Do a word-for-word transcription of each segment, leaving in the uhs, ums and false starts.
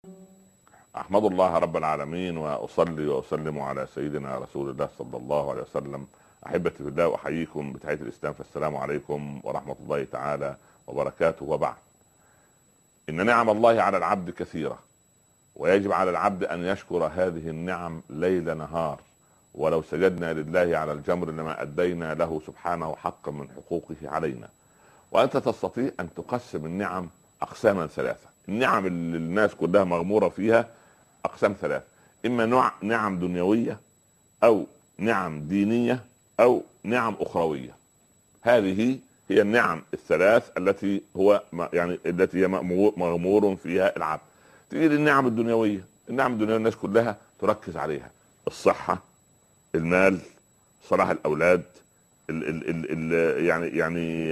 أحمد الله رب العالمين وأصلي وأسلم على سيدنا رسول الله صلى الله عليه وسلم. أحبتي في الله، أحييكم بتحية الإسلام، فالسلام عليكم ورحمة الله تعالى وبركاته. وبعد، إن نعم الله على العبد كثيرة، ويجب على العبد أن يشكر هذه النعم ليل نهار. ولو سجدنا لله على الجمر لما أدينا له سبحانه حقا من حقوقه علينا. وأنت تستطيع أن تقسم النعم أقساما ثلاثة. النعم اللي الناس كلها مغمورة فيها أقسام ثلاثة: إما نوع نعم دنيوية، أو نعم دينية، أو نعم أخروية. هذه هي النعم الثلاث التي هو يعني التي هي مغمور فيها العبد. تيجي للنعم الدنيوية. النعم الدنيوية الناس كلها تركز عليها: الصحة، المال، صلاح الأولاد، ال ال ال ال يعني يعني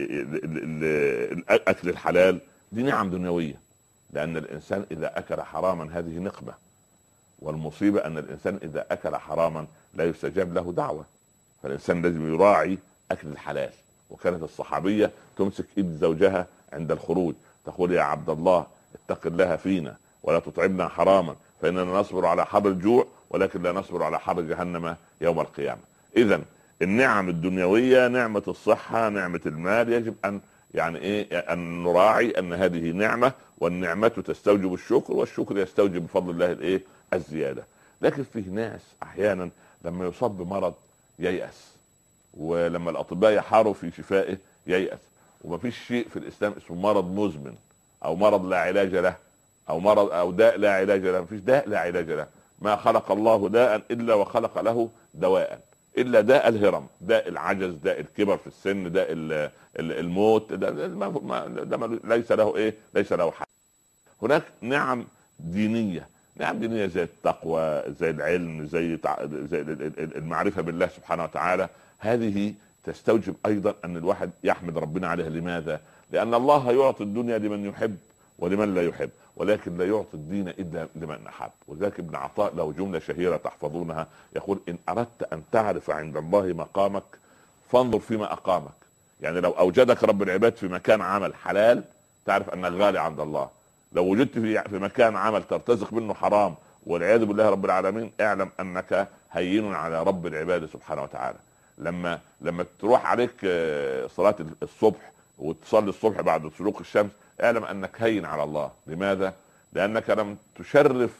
الأكل الحلال. دي نعم دنيوية، لأن الإنسان إذا أكل حراما هذه نقمة. والمصيبة أن الإنسان إذا أكل حراما لا يستجاب له دعوة، فالإنسان لازم يراعي أكل الحلال. وكانت الصحابية تمسك إيد زوجها عند الخروج تقول: يا عبد الله، اتق الله فينا ولا تطعمنا حراما، فإننا نصبر على حر الجوع ولكن لا نصبر على حر جهنم يوم القيامة. إذن النعم الدنيوية، نعمة الصحة، نعمة المال، يجب أن يعني ايه ان نراعي ان هذه نعمة، والنعمة تستوجب الشكر، والشكر يستوجب بفضل الله الايه الزيادة. لكن فيه ناس احيانا لما يصاب بمرض ييأس، ولما الاطباء يحاروا في شفائه ييأس. ومفيش شيء في الاسلام اسمه مرض مزمن، او مرض لا علاج له، او مرض او داء لا علاج له. مفيش داء لا علاج له. ما خلق الله داء الا وخلق له دواء، الا داء الهرم، داء العجز، داء الكبر في السن، داء الموت. ده, ده, ده ليس له ايه ليس له حل. هناك نعم دينيه. نعم دينيه زي التقوى، زي العلم، زي زي المعرفه بالله سبحانه وتعالى. هذه تستوجب ايضا ان الواحد يحمد ربنا عليها. لماذا؟ لان الله يعطي الدنيا لمن يحب ولمن لا يحب، ولكن لا يعطي الدين الا لمن احب. وذلك ابن عطاء له جمله شهيره تحفظونها، يقول: ان اردت ان تعرف عند الله مقامك فانظر فيما اقامك. يعني لو اوجدك رب العباد في مكان عمل حلال تعرف انك غالي عند الله. لو وجدت في في مكان عمل ترتزق منه حرام والعياذ بالله رب العالمين، اعلم انك هين على رب العباد سبحانه وتعالى. لما لما تروح عليك صلاه الصبح وتصلي الصبح بعد شروق الشمس، اعلم انك هين على الله. لماذا؟ لانك لم تشرف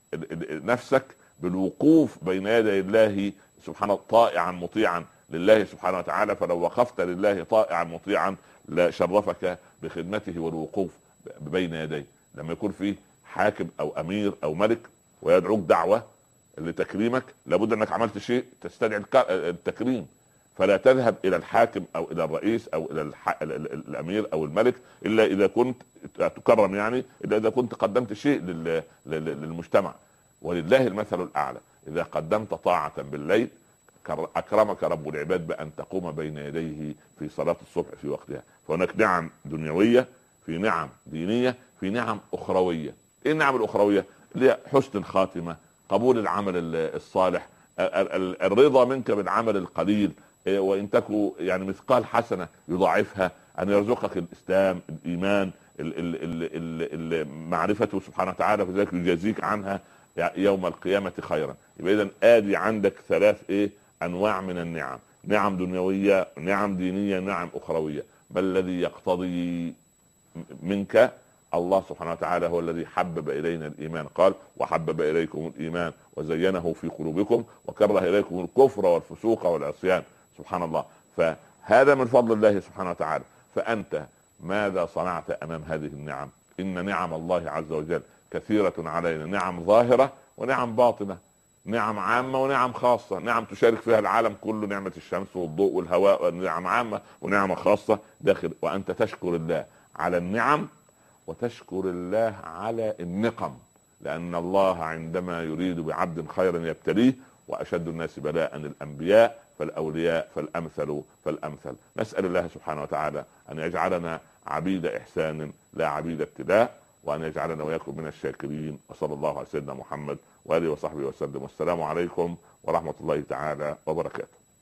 نفسك بالوقوف بين يدي الله سبحانه طائعا مطيعا لله سبحانه وتعالى. فلو وقفت لله طائعا مطيعا لشرفك بخدمته والوقوف بين يديه. لما يكون فيه حاكم او امير او ملك ويدعوك دعوة لتكريمك، لابد انك عملت شيء تستدعي التكريم. فلا تذهب الى الحاكم او الى الرئيس او الى الح... الامير او الملك الا اذا كنت تكرم، يعني الا اذا كنت قدمت شيء لل... للمجتمع. ولله المثل الاعلى: اذا قدمت طاعة بالليل اكرمك رب العباد بان تقوم بين يديه في صلاة الصبح في وقتها. فهناك نعم دنيوية، في نعم دينية، في نعم اخروية. ايه النعم الاخروية؟ اللي هي حسن الخاتمة، قبول العمل الصالح، الرضا منك بالعمل القليل، وان تكو يعني مثقال حسنة يضاعفها، ان يرزقك الاسلام، الايمان، معرفته سبحانه وتعالى، فذلك يجازيك عنها يوم القيامة خيرا. يبقى اذا ادي عندك ثلاث ايه انواع من النعم: نعم دنيوية، نعم دينية، نعم اخروية. ما الذي يقتضي منك؟ الله سبحانه وتعالى هو الذي حبب الينا الايمان، قال: وحبب اليكم الايمان وزينه في قلوبكم وكره اليكم الكفر والفسوق والعصيان. سبحان الله. فهذا من فضل الله سبحانه وتعالى. فانت ماذا صنعت امام هذه النعم؟ ان نعم الله عز وجل كثيرة علينا، نعم ظاهرة ونعم باطنة، نعم عامة ونعم خاصة. نعم تشارك فيها العالم كله، نعمة الشمس والضوء والهواء، نعم عامة ونعمة خاصة داخل. وأنت تشكر الله على النعم وتشكر الله على النقم، لأن الله عندما يريد بعبد خيرا يبتليه. وأشد الناس بلاء الأنبياء فالأولياء فالأمثل فالأمثل. نسأل الله سبحانه وتعالى أن يجعلنا عبيد إحسان لا عبيد ابتلاء، وأن يجعلنا وياكم من الشاكرين. وصلى الله على سيدنا محمد وآله وصحبه وسلم. والسلام عليكم ورحمة الله تعالى وبركاته.